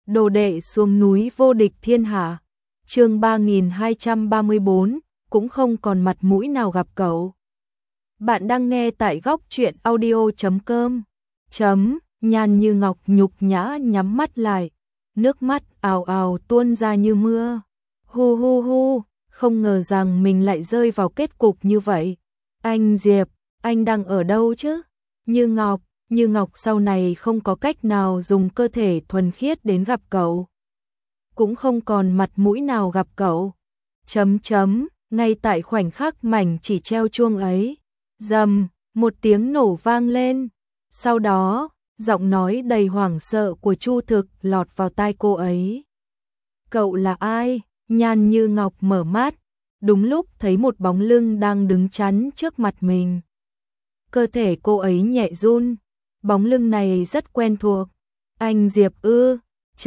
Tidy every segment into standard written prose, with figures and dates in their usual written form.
Đồ đệ xuống núi vô địch thiên hạ. Chương 3234, cũng không còn mặt mũi nào gặp cậu. Bạn đang nghe tại góc truyện audio.com. Nhan Như Ngọc nhục nhã nhắm mắt lại, nước mắt ào ào tuôn ra như mưa. Hu hu hu, không ngờ rằng mình lại rơi vào kết cục như vậy. Anh Diệp, anh đang ở đâu chứ? Như Ngọc sau này không có cách nào dùng cơ thể thuần khiết đến gặp cậu. Cũng không còn mặt mũi nào gặp cậu. Ngay tại khoảnh khắc mảnh chỉ treo chuông ấy, rầm, một tiếng nổ vang lên. Sau đó, giọng nói đầy hoảng sợ của Chu Thực lọt vào tai cô ấy. Cậu là ai? Nhan Như Ngọc mở mắt, đúng lúc thấy một bóng lưng đang đứng chắn trước mặt mình. Cơ thể cô ấy nhẹ run, bóng lưng này rất quen thuộc. Anh Diệp ư?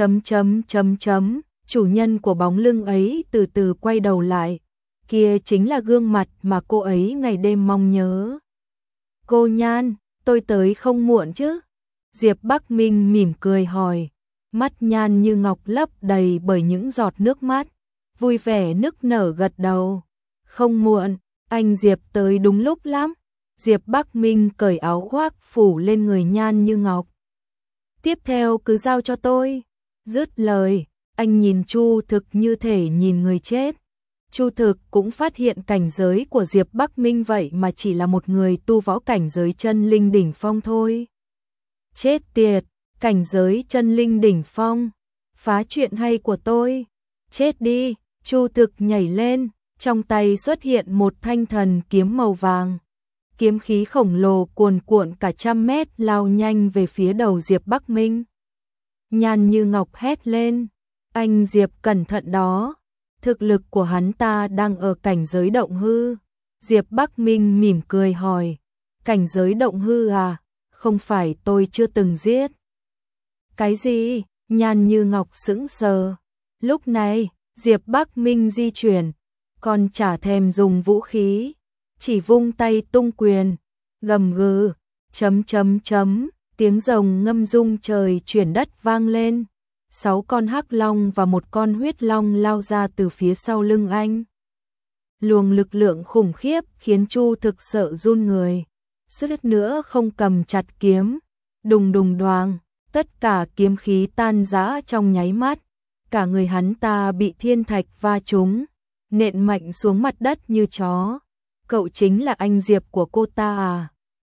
Chủ nhân của bóng lưng ấy từ từ quay đầu lại. Kia chính là gương mặt mà cô ấy ngày đêm mong nhớ. Cô Nhan, tôi tới không muộn chứ? Diệp Bắc Minh mỉm cười hỏi. Mắt Nhan Như Ngọc lấp đầy bởi những giọt nước mắt, vui vẻ nức nở gật đầu. Không muộn, anh Diệp tới đúng lúc lắm. Diệp Bắc Minh cởi áo khoác phủ lên người Nhan Như Ngọc. Tiếp theo cứ giao cho tôi. Dứt lời, anh nhìn Chu Thực như thể nhìn người chết. Chu Thực cũng phát hiện cảnh giới của Diệp Bắc Minh vậy mà chỉ là một người tu võ cảnh giới chân linh đỉnh phong thôi. Chết tiệt, cảnh giới chân linh đỉnh phong, phá chuyện hay của tôi. Chết đi, Chu Thực nhảy lên, trong tay xuất hiện một thanh thần kiếm màu vàng. Kiếm khí khổng lồ cuồn cuộn cả 100 mét lao nhanh về phía đầu Diệp Bắc Minh. Nhan Như Ngọc hét lên, anh Diệp cẩn thận đó, thực lực của hắn ta đang ở cảnh giới động hư. Diệp Bắc Minh mỉm cười hỏi, cảnh giới động hư à? Không phải tôi chưa từng giết. Cái gì? Nhan Như Ngọc sững sờ. Lúc này, Diệp Bắc Minh di chuyển, còn chả thèm dùng vũ khí, chỉ vung tay tung quyền, gầm gừ, tiếng rồng ngâm rung trời chuyển đất vang lên. 6 con hắc long và 1 con huyết long lao ra từ phía sau lưng anh. Luồng lực lượng khủng khiếp khiến Chu Thực sợ run người, suýt nữa không cầm chặt kiếm. Đùng đùng đoàng, tất cả kiếm khí tan rã trong nháy mắt. Cả người hắn ta bị thiên thạch va trúng, nện mạnh xuống mặt đất như chó. Cậu chính là anh Diệp của cô ta à?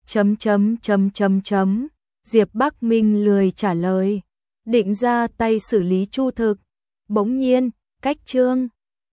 Diệp Bắc Minh lười trả lời, định ra tay xử lý Chu Thực. Bỗng nhiên, cách chương